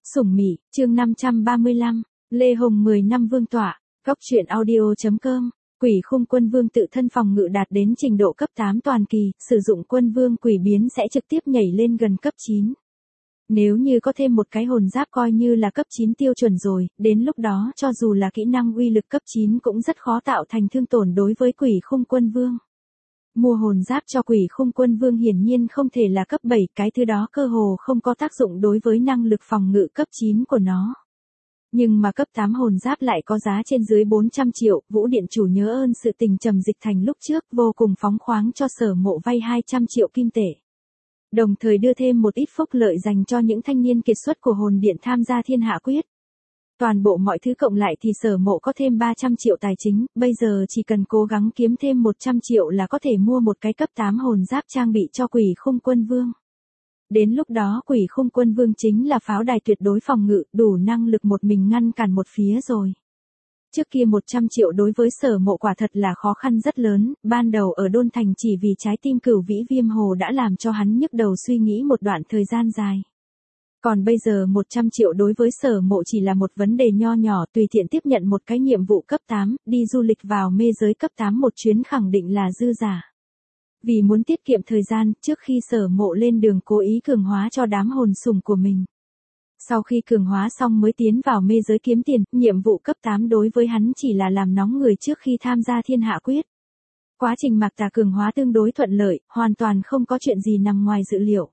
Sủng Mị, chương 535, Lê Hồng 10 năm vương tọa, góc truyện audio.com. Quỷ khung quân vương tự thân phòng ngự đạt đến trình độ cấp 8 toàn kỳ, sử dụng quân vương quỷ biến sẽ trực tiếp nhảy lên gần cấp 9. Nếu như có thêm một cái hồn giáp coi như là cấp 9 tiêu chuẩn rồi, đến lúc đó cho dù là kỹ năng uy lực cấp 9 cũng rất khó tạo thành thương tổn đối với quỷ khung quân vương. Mua hồn giáp cho quỷ khung quân vương hiển nhiên không thể là cấp 7, cái thứ đó cơ hồ không có tác dụng đối với năng lực phòng ngự cấp 9 của nó. Nhưng mà cấp 8 hồn giáp lại có giá trên dưới 400 triệu, Vũ Điện chủ nhớ ơn sự tình Trầm Dịch Thành lúc trước vô cùng phóng khoáng cho Sở Mộ vay 200 triệu kim tệ. Đồng thời đưa thêm một ít phúc lợi dành cho những thanh niên kiệt xuất của hồn điện tham gia thiên hạ quyết. Toàn bộ mọi thứ cộng lại thì Sở Mộ có thêm 300 triệu tài chính, bây giờ chỉ cần cố gắng kiếm thêm 100 triệu là có thể mua một cái cấp 8 hồn giáp trang bị cho quỷ khung quân vương. Đến lúc đó quỷ khung quân vương chính là pháo đài tuyệt đối phòng ngự, đủ năng lực một mình ngăn cản một phía rồi. Trước kia 100 triệu đối với Sở Mộ quả thật là khó khăn rất lớn, ban đầu ở Đôn Thành chỉ vì trái tim Cửu Vĩ Viêm Hồ đã làm cho hắn nhức đầu suy nghĩ một đoạn thời gian dài. Còn bây giờ 100 triệu đối với Sở Mộ chỉ là một vấn đề nho nhỏ, tùy tiện tiếp nhận một cái nhiệm vụ cấp 8, đi du lịch vào mê giới cấp 8 một chuyến khẳng định là dư giả. Vì muốn tiết kiệm thời gian, trước khi Sở Mộ lên đường cố ý cường hóa cho đám hồn sủng của mình. Sau khi cường hóa xong mới tiến vào mê giới kiếm tiền, nhiệm vụ cấp 8 đối với hắn chỉ là làm nóng người trước khi tham gia thiên hạ quyết. Quá trình Mạc Tà cường hóa tương đối thuận lợi, hoàn toàn không có chuyện gì nằm ngoài dự liệu.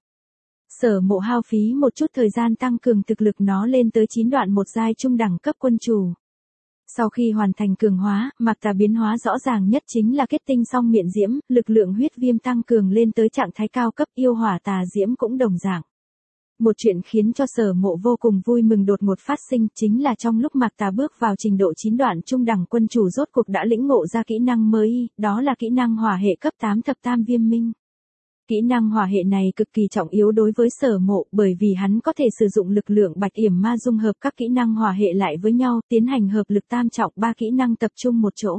Sở Mộ hao phí một chút thời gian tăng cường thực lực nó lên tới 9 đoạn một giai trung đẳng cấp quân chủ. Sau khi hoàn thành cường hóa, Mạc Tà biến hóa rõ ràng nhất chính là kết tinh song miệng diễm, lực lượng huyết viêm tăng cường lên tới trạng thái cao cấp, yêu hỏa tà diễm cũng đồng dạng. Một chuyện khiến cho Sở Mộ vô cùng vui mừng đột ngột phát sinh chính là trong lúc Mạc Tà bước vào trình độ 9 đoạn trung đẳng quân chủ rốt cuộc đã lĩnh ngộ ra kỹ năng mới, đó là kỹ năng hỏa hệ cấp 8 thập tam viêm minh. Kỹ năng hỏa hệ này cực kỳ trọng yếu đối với Sở Mộ bởi vì hắn có thể sử dụng lực lượng bạch yểm ma dung hợp các kỹ năng hỏa hệ lại với nhau, tiến hành hợp lực tam trọng 3 kỹ năng tập trung một chỗ.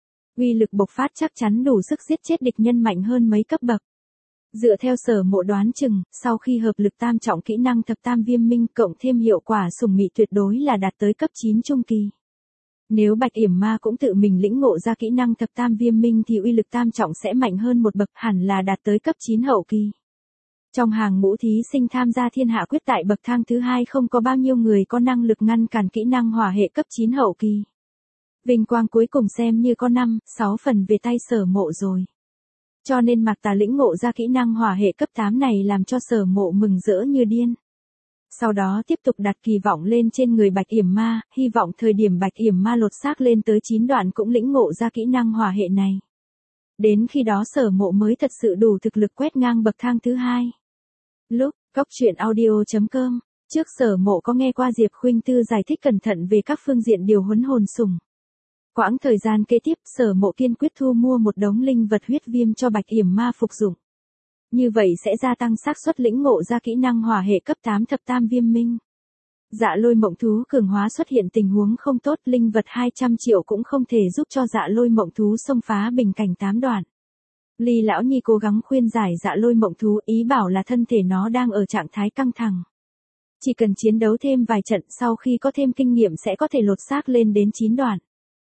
Uy lực bộc phát chắc chắn đủ sức giết chết địch nhân mạnh hơn mấy cấp bậc. Dựa theo Sở Mộ đoán chừng, sau khi hợp lực tam trọng kỹ năng thập tam viêm minh cộng thêm hiệu quả sủng mị tuyệt đối là đạt tới cấp 9 trung kỳ. Nếu bạch yểm ma cũng tự mình lĩnh ngộ ra kỹ năng thập tam viêm minh thì uy lực tam trọng sẽ mạnh hơn một bậc, hẳn là đạt tới cấp 9 hậu kỳ. Trong hàng ngũ thí sinh tham gia thiên hạ quyết tại bậc thang thứ 2 không có bao nhiêu người có năng lực ngăn cản kỹ năng hỏa hệ cấp 9 hậu kỳ. Vinh quang cuối cùng xem như có 5-6 phần về tay Sở Mộ rồi. Cho nên Mạc Tà lĩnh ngộ ra kỹ năng hỏa hệ cấp 8 này làm cho Sở Mộ mừng rỡ như điên. Sau đó tiếp tục đặt kỳ vọng lên trên người bạch yểm ma, hy vọng thời điểm bạch yểm ma lột xác lên tới 9 đoạn cũng lĩnh ngộ ra kỹ năng hỏa hệ này. Đến khi đó Sở Mộ mới thật sự đủ thực lực quét ngang bậc thang thứ 2. Lúc, góc truyện audio.com, trước Sở Mộ có nghe qua Diệp Khuynh Tư giải thích cẩn thận về các phương diện điều huấn hồn sủng. Quãng thời gian kế tiếp Sở Mộ kiên quyết thu mua một đống linh vật huyết viêm cho bạch yểm ma phục dụng. Như vậy sẽ gia tăng xác suất lĩnh ngộ ra kỹ năng hỏa hệ cấp 8 thập tam viêm minh. Dạ Lôi Mộng Thú cường hóa xuất hiện tình huống không tốt, linh vật 200 triệu cũng không thể giúp cho Dạ Lôi Mộng Thú xông phá bình cảnh 8 đoạn. Ly lão nhi cố gắng khuyên giải Dạ Lôi Mộng Thú, ý bảo là thân thể nó đang ở trạng thái căng thẳng. Chỉ cần chiến đấu thêm vài trận sau khi có thêm kinh nghiệm sẽ có thể lột xác lên đến 9 đoạn.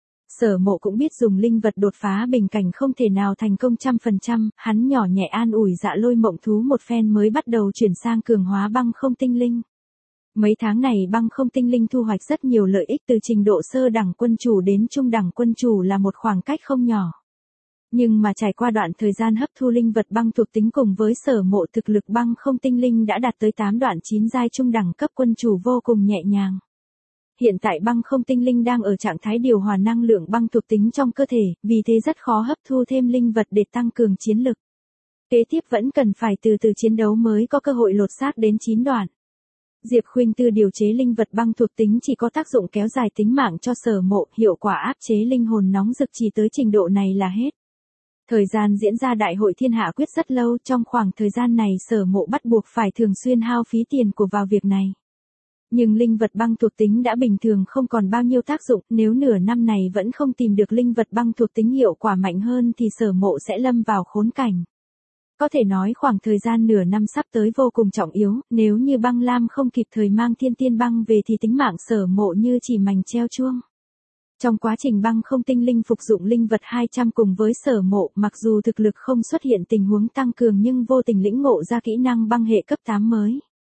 Sở Mộ cũng biết dùng linh vật đột phá bình cảnh không thể nào thành công 100%, hắn nhỏ nhẹ an ủi Dạ Lôi Mộng Thú một phen mới bắt đầu chuyển sang cường hóa băng không tinh linh. Mấy tháng này băng không tinh linh thu hoạch rất nhiều lợi ích, từ trình độ sơ đẳng quân chủ đến trung đẳng quân chủ là một khoảng cách không nhỏ. Nhưng mà trải qua đoạn thời gian hấp thu linh vật băng thuộc tính cùng với Sở Mộ, thực lực băng không tinh linh đã đạt tới 8 đoạn 9 giai trung đẳng cấp quân chủ vô cùng nhẹ nhàng. Hiện tại băng không tinh linh đang ở trạng thái điều hòa năng lượng băng thuộc tính trong cơ thể, vì thế rất khó hấp thu thêm linh vật để tăng cường chiến lực. Kế tiếp vẫn cần phải từ từ chiến đấu mới có cơ hội lột xác đến 9 đoạn. Diệp Khuynh Tư điều chế linh vật băng thuộc tính chỉ có tác dụng kéo dài tính mạng cho Sở Mộ, hiệu quả áp chế linh hồn nóng rực chỉ tới trình độ này là hết. Thời gian diễn ra đại hội thiên hạ quyết rất lâu, trong khoảng thời gian này Sở Mộ bắt buộc phải thường xuyên hao phí tiền của vào việc này. Nhưng linh vật băng thuộc tính đã bình thường không còn bao nhiêu tác dụng, nếu nửa năm này vẫn không tìm được linh vật băng thuộc tính hiệu quả mạnh hơn thì Sở Mộ sẽ lâm vào khốn cảnh. Có thể nói khoảng thời gian nửa năm sắp tới vô cùng trọng yếu, nếu như băng lam không kịp thời mang thiên tiên băng về thì tính mạng Sở Mộ như chỉ mành treo chuông. Trong quá trình băng không tinh linh phục dụng linh vật 200 cùng với Sở Mộ, mặc dù thực lực không xuất hiện tình huống tăng cường nhưng vô tình lĩnh ngộ ra kỹ năng băng hệ cấp 8 mới.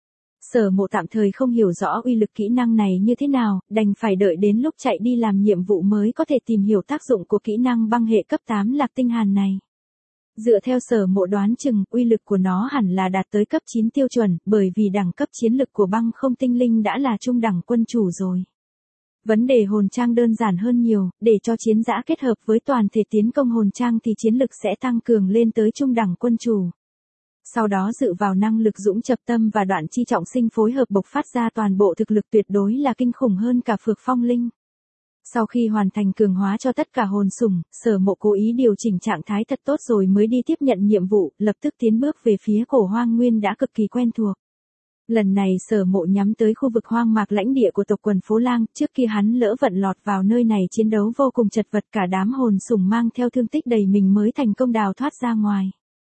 Sở Mộ tạm thời không hiểu rõ uy lực kỹ năng này như thế nào, đành phải đợi đến lúc chạy đi làm nhiệm vụ mới có thể tìm hiểu tác dụng của kỹ năng băng hệ cấp 8 Lạc Tinh Hàn này. Dựa theo Sở Mộ đoán chừng, uy lực của nó hẳn là đạt tới cấp 9 tiêu chuẩn, bởi vì đẳng cấp chiến lực của băng không tinh linh đã là trung đẳng quân chủ rồi. Vấn đề hồn trang đơn giản hơn nhiều, để cho chiến dã kết hợp với toàn thể tiến công hồn trang thì chiến lực sẽ tăng cường lên tới trung đẳng quân chủ. Sau đó dựa vào năng lực dũng chập tâm và đoạn chi trọng sinh phối hợp bộc phát ra toàn bộ thực lực tuyệt đối là kinh khủng hơn cả Phược Phong Linh. Sau khi hoàn thành cường hóa cho tất cả hồn sủng, Sở Mộ cố ý điều chỉnh trạng thái thật tốt rồi mới đi tiếp nhận nhiệm vụ, lập tức tiến bước về phía Cổ Hoang Nguyên đã cực kỳ quen thuộc. Lần này Sở Mộ nhắm tới khu vực hoang mạc lãnh địa của tộc quần Phố Lang, trước khi hắn lỡ vận lọt vào nơi này chiến đấu vô cùng chật vật, cả đám hồn sủng mang theo thương tích đầy mình mới thành công đào thoát ra ngoài.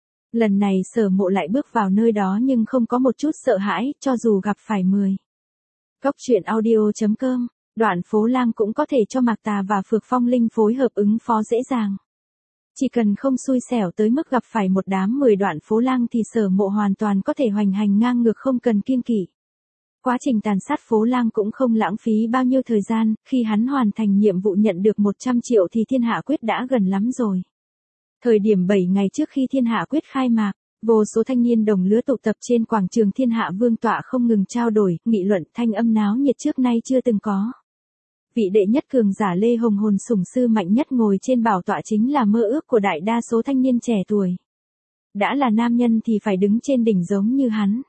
Lần này Sở Mộ lại bước vào nơi đó nhưng không có một chút sợ hãi, cho dù gặp phải 10. Cốc truyện audio.com, đoạn Phố Lang cũng có thể cho Mạc Tà và Phược Phong Linh phối hợp ứng phó dễ dàng. Chỉ cần không xui xẻo tới mức gặp phải một đám 10 đoạn Phố Lang thì Sở Mộ hoàn toàn có thể hoành hành ngang ngược không cần kiêng kỵ. Quá trình tàn sát Phố Lang cũng không lãng phí bao nhiêu thời gian, khi hắn hoàn thành nhiệm vụ nhận được 100 triệu thì Thiên Hạ Quyết đã gần lắm rồi. Thời điểm 7 ngày trước khi Thiên Hạ Quyết khai mạc, vô số thanh niên đồng lứa tụ tập trên quảng trường Thiên Hạ Vương tọa không ngừng trao đổi, nghị luận, thanh âm náo nhiệt trước nay chưa từng có. Vị đệ nhất cường giả Lê Hồng hồn sủng sư mạnh nhất ngồi trên bảo tọa chính là mơ ước của đại đa số thanh niên trẻ tuổi. Đã là nam nhân thì phải đứng trên đỉnh giống như hắn.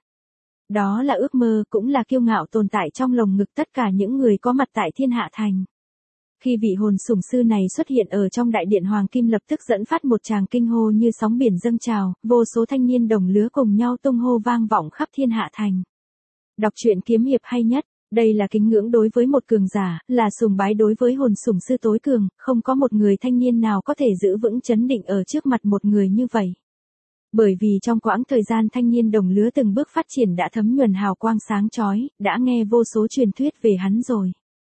Đó là ước mơ, cũng là kiêu ngạo tồn tại trong lồng ngực tất cả những người có mặt tại Thiên Hạ Thành. Khi vị hồn sủng sư này xuất hiện ở trong đại điện Hoàng Kim lập tức dẫn phát một tràng kinh hô như sóng biển dâng trào, vô số thanh niên đồng lứa cùng nhau tung hô vang vọng khắp Thiên Hạ Thành. Đọc truyện kiếm hiệp hay nhất, đây là kính ngưỡng đối với một cường giả, là sùng bái đối với hồn sủng sư tối cường, không có một người thanh niên nào có thể giữ vững chấn định ở trước mặt một người như vậy. Bởi vì trong quãng thời gian thanh niên đồng lứa từng bước phát triển đã thấm nhuần hào quang sáng chói, đã nghe vô số truyền thuyết về hắn rồi.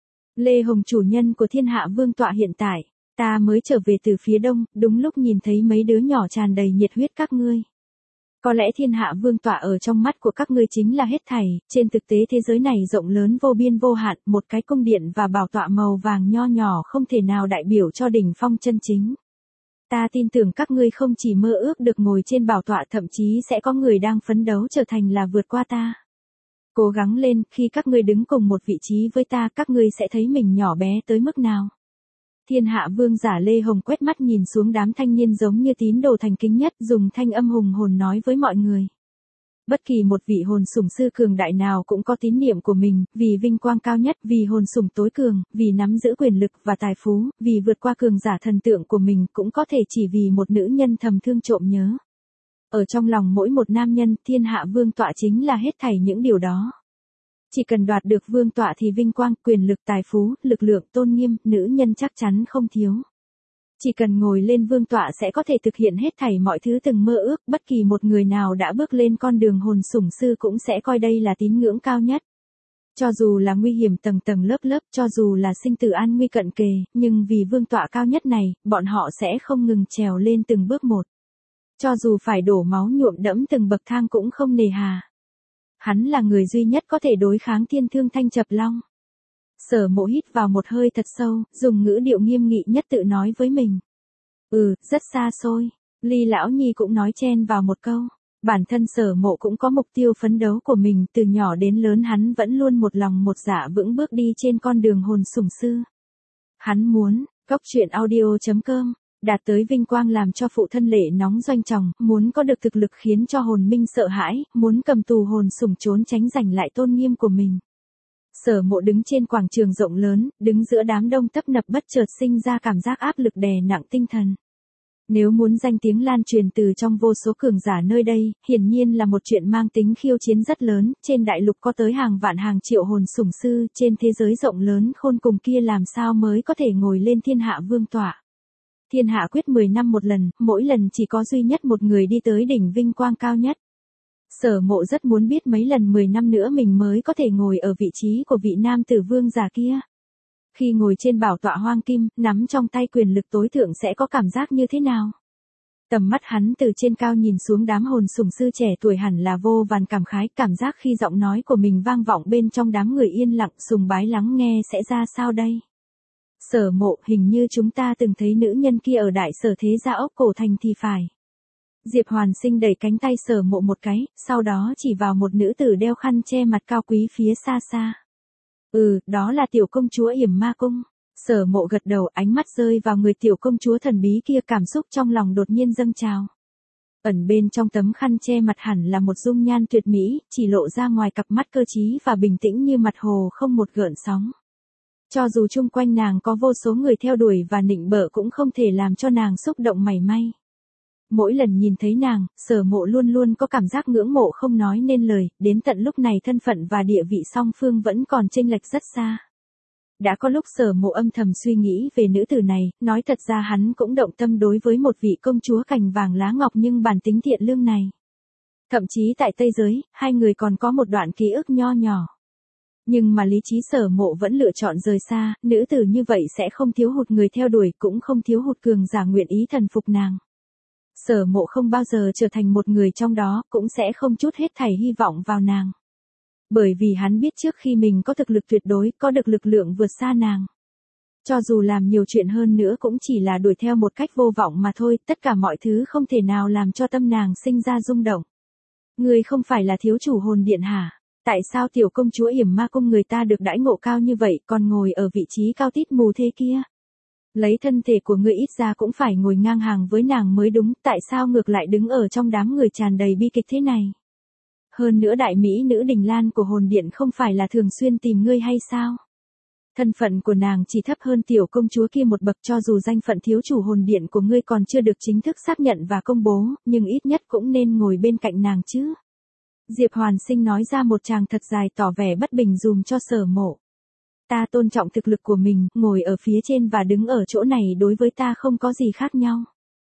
Lê Hồng chủ nhân của Thiên Hạ Vương tọa hiện tại, ta mới trở về từ phía đông, đúng lúc nhìn thấy mấy đứa nhỏ tràn đầy nhiệt huyết các ngươi. Có lẽ Thiên Hạ Vương tọa ở trong mắt của các ngươi chính là hết thảy, trên thực tế thế giới này rộng lớn vô biên vô hạn, một cái cung điện và bảo tọa màu vàng nho nhỏ không thể nào đại biểu cho đỉnh phong chân chính. Ta tin tưởng các ngươi không chỉ mơ ước được ngồi trên bảo tọa, thậm chí sẽ có người đang phấn đấu trở thành là vượt qua ta. Cố gắng lên, khi các ngươi đứng cùng một vị trí với ta, các ngươi sẽ thấy mình nhỏ bé tới mức nào. Thiên Hạ Vương giả Lê Hồng quét mắt nhìn xuống đám thanh niên giống như tín đồ thành kính nhất, dùng thanh âm hùng hồn nói với mọi người. Bất kỳ một vị hồn sủng sư cường đại nào cũng có tín niệm của mình, vì vinh quang cao nhất, vì hồn sủng tối cường, vì nắm giữ quyền lực và tài phú, vì vượt qua cường giả thần tượng của mình, cũng có thể chỉ vì một nữ nhân thầm thương trộm nhớ. Ở trong lòng mỗi một nam nhân, Thiên Hạ Vương tọa chính là hết thảy những điều đó. Chỉ cần đoạt được vương tọa thì vinh quang, quyền lực, tài phú, lực lượng, tôn nghiêm, nữ nhân chắc chắn không thiếu. Chỉ cần ngồi lên vương tọa sẽ có thể thực hiện hết thảy mọi thứ từng mơ ước, bất kỳ một người nào đã bước lên con đường hồn sủng sư cũng sẽ coi đây là tín ngưỡng cao nhất. Cho dù là nguy hiểm tầng tầng lớp lớp, cho dù là sinh tử an nguy cận kề, nhưng vì vương tọa cao nhất này, bọn họ sẽ không ngừng trèo lên từng bước một. Cho dù phải đổ máu nhuộm đẫm từng bậc thang cũng không nề hà. Hắn là người duy nhất có thể đối kháng thiên thương thanh chập long. Sở Mộ hít vào một hơi thật sâu, dùng ngữ điệu nghiêm nghị nhất tự nói với mình. Rất xa xôi. Ly Lão Nhi cũng nói chen vào một câu. Bản thân Sở Mộ cũng có mục tiêu phấn đấu của mình, từ nhỏ đến lớn hắn vẫn luôn một lòng một dạ vững bước đi trên con đường hồn sủng sư. Hắn muốn, cốc truyện audio.com, đạt tới vinh quang làm cho phụ thân lệ nóng doanh tròng, muốn có được thực lực khiến cho hồn minh sợ hãi, muốn cầm tù hồn sủng trốn tránh giành lại tôn nghiêm của mình. Sở Mộ đứng trên quảng trường rộng lớn, đứng giữa đám đông tấp nập bất chợt sinh ra cảm giác áp lực đè nặng tinh thần. Nếu muốn danh tiếng lan truyền từ trong vô số cường giả nơi đây, hiển nhiên là một chuyện mang tính khiêu chiến rất lớn, trên đại lục có tới hàng vạn hàng triệu hồn sủng sư, trên thế giới rộng lớn khôn cùng kia làm sao mới có thể ngồi lên Thiên Hạ Vương tọa. Thiên hạ quyết 10 năm một lần, mỗi lần chỉ có duy nhất một người đi tới đỉnh vinh quang cao nhất. Sở Mộ rất muốn biết mấy lần 10 năm nữa mình mới có thể ngồi ở vị trí của vị nam tử vương giả kia. Khi ngồi trên bảo tọa hoang kim, nắm trong tay quyền lực tối thượng sẽ có cảm giác như thế nào? Tầm mắt hắn từ trên cao nhìn xuống đám hồn sủng sư trẻ tuổi hẳn là vô vàn cảm khái, cảm giác khi giọng nói của mình vang vọng bên trong đám người yên lặng sùng bái lắng nghe sẽ ra sao đây? Sở Mộ, hình như chúng ta từng thấy nữ nhân kia ở đại sở thế gia ốc cổ thành thì phải. Diệp Hoàn Sinh đẩy cánh tay Sở Mộ một cái, sau đó chỉ vào một nữ tử đeo khăn che mặt cao quý phía xa xa. Đó là tiểu công chúa Yểm Ma Cung. Sở Mộ gật đầu, ánh mắt rơi vào người tiểu công chúa thần bí kia, cảm xúc trong lòng đột nhiên dâng trào. Ẩn bên trong tấm khăn che mặt hẳn là một dung nhan tuyệt mỹ, chỉ lộ ra ngoài cặp mắt cơ trí và bình tĩnh như mặt hồ không một gợn sóng. Cho dù chung quanh nàng có vô số người theo đuổi và nịnh bợ cũng không thể làm cho nàng xúc động mảy may. Mỗi lần nhìn thấy nàng, Sở Mộ luôn luôn có cảm giác ngưỡng mộ không nói nên lời, đến tận lúc này thân phận và địa vị song phương vẫn còn chênh lệch rất xa. Đã có lúc Sở Mộ âm thầm suy nghĩ về nữ tử này, nói thật ra hắn cũng động tâm đối với một vị công chúa cành vàng lá ngọc nhưng bản tính thiện lương này. Thậm chí tại Tây Giới, hai người còn có một đoạn ký ức nho nhỏ. Nhưng mà lý trí Sở Mộ vẫn lựa chọn rời xa, nữ tử như vậy sẽ không thiếu hụt người theo đuổi, cũng không thiếu hụt cường giả nguyện ý thần phục nàng. Sở Mộ không bao giờ trở thành một người trong đó, cũng sẽ không chút hết thảy hy vọng vào nàng. Bởi vì hắn biết trước khi mình có thực lực tuyệt đối, có được lực lượng vượt xa nàng. Cho dù làm nhiều chuyện hơn nữa cũng chỉ là đuổi theo một cách vô vọng mà thôi, tất cả mọi thứ không thể nào làm cho tâm nàng sinh ra rung động. Người không phải là thiếu chủ hồn điện hả? Tại sao tiểu công chúa Yểm Ma Cung người ta được đãi ngộ cao như vậy còn ngồi ở vị trí cao tít mù thế kia? Lấy thân thể của ngươi ít ra cũng phải ngồi ngang hàng với nàng mới đúng, tại sao ngược lại đứng ở trong đám người tràn đầy bi kịch thế này? Hơn nữa đại mỹ nữ Đình Lan của hồn điện không phải là thường xuyên tìm ngươi hay sao? Thân phận của nàng chỉ thấp hơn tiểu công chúa kia một bậc, cho dù danh phận thiếu chủ hồn điện của ngươi còn chưa được chính thức xác nhận và công bố, nhưng ít nhất cũng nên ngồi bên cạnh nàng chứ. Diệp Hoàn Sinh nói ra một tràng thật dài tỏ vẻ bất bình dùm cho Sở Mộ. Ta tôn trọng thực lực của mình, ngồi ở phía trên và đứng ở chỗ này đối với ta không có gì khác nhau.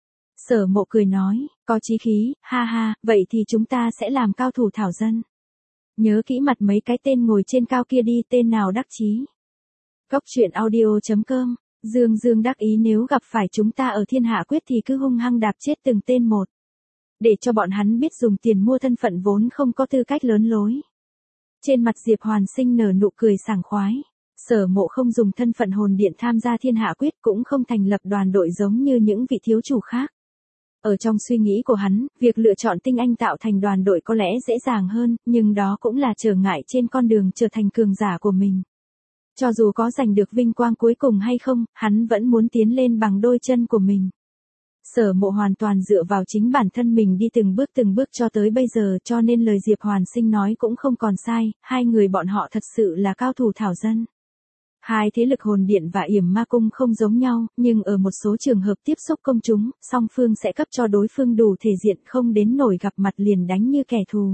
Sở Mộ cười nói, có chí khí, ha ha, vậy thì chúng ta sẽ làm cao thủ thảo dân. Nhớ kỹ mặt mấy cái tên ngồi trên cao kia đi, tên nào đắc chí. Cốc truyện audio.com, Dương đắc ý nếu gặp phải chúng ta ở Thiên Hạ Quyết thì cứ hung hăng đạp chết từng tên một. Để cho bọn hắn biết dùng tiền mua thân phận vốn không có tư cách lớn lối. Trên mặt Diệp Hoàn Sinh nở nụ cười sảng khoái. Sở Mộ không dùng thân phận hồn điện tham gia Thiên Hạ Quyết, cũng không thành lập đoàn đội giống như những vị thiếu chủ khác. Ở trong suy nghĩ của hắn, việc lựa chọn tinh anh tạo thành đoàn đội có lẽ dễ dàng hơn, nhưng đó cũng là trở ngại trên con đường trở thành cường giả của mình. Cho dù có giành được vinh quang cuối cùng hay không, hắn vẫn muốn tiến lên bằng đôi chân của mình. Sở Mộ hoàn toàn dựa vào chính bản thân mình đi từng bước cho tới bây giờ, cho nên lời Diệp Hoàn Sinh nói cũng không còn sai, hai người bọn họ thật sự là cao thủ thảo dân. Hai thế lực hồn điện và Yểm Ma Cung không giống nhau, nhưng ở một số trường hợp tiếp xúc công chúng, song phương sẽ cấp cho đối phương đủ thể diện, không đến nổi gặp mặt liền đánh như kẻ thù.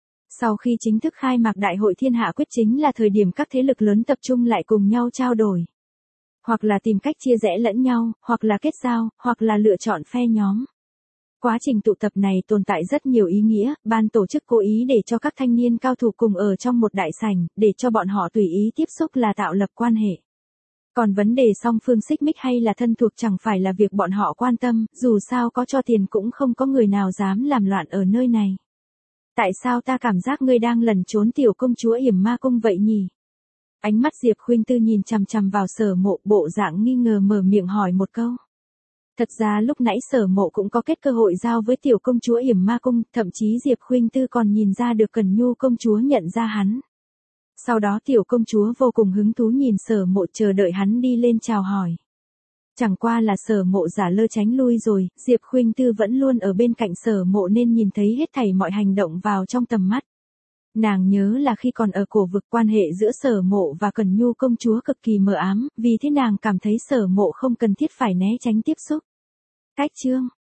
Sau khi chính thức khai mạc Đại hội Thiên Hạ Quyết chính là thời điểm các thế lực lớn tập trung lại cùng nhau trao đổi. Hoặc là tìm cách chia rẽ lẫn nhau, hoặc là kết giao, hoặc là lựa chọn phe nhóm. Quá trình tụ tập này tồn tại rất nhiều ý nghĩa, ban tổ chức cố ý để cho các thanh niên cao thủ cùng ở trong một đại sảnh, để cho bọn họ tùy ý tiếp xúc là tạo lập quan hệ. Còn vấn đề song phương xích mích hay là thân thuộc chẳng phải là việc bọn họ quan tâm, dù sao có cho tiền cũng không có người nào dám làm loạn ở nơi này. Tại sao ta cảm giác ngươi đang lẩn trốn tiểu công chúa Yểm Ma Cung vậy nhỉ? Ánh mắt Diệp Khuynh Tư nhìn chằm chằm vào Sở Mộ, bộ dạng nghi ngờ mở miệng hỏi một câu. Thật ra lúc nãy Sở Mộ cũng có kết cơ hội giao với tiểu công chúa Yểm Ma Cung, thậm chí Diệp Khuynh Tư còn nhìn ra được Cần Nhu công chúa nhận ra hắn. Sau đó tiểu công chúa vô cùng hứng thú nhìn Sở Mộ chờ đợi hắn đi lên chào hỏi. Chẳng qua là Sở Mộ giả lơ tránh lui rồi, Diệp Khuynh Tư vẫn luôn ở bên cạnh Sở Mộ nên nhìn thấy hết thảy mọi hành động vào trong tầm mắt. Nàng nhớ là khi còn ở cổ vực quan hệ giữa Sở Mộ và Cần Nhu công chúa cực kỳ mờ ám, vì thế nàng cảm thấy Sở Mộ không cần thiết phải né tránh tiếp xúc. Cách chương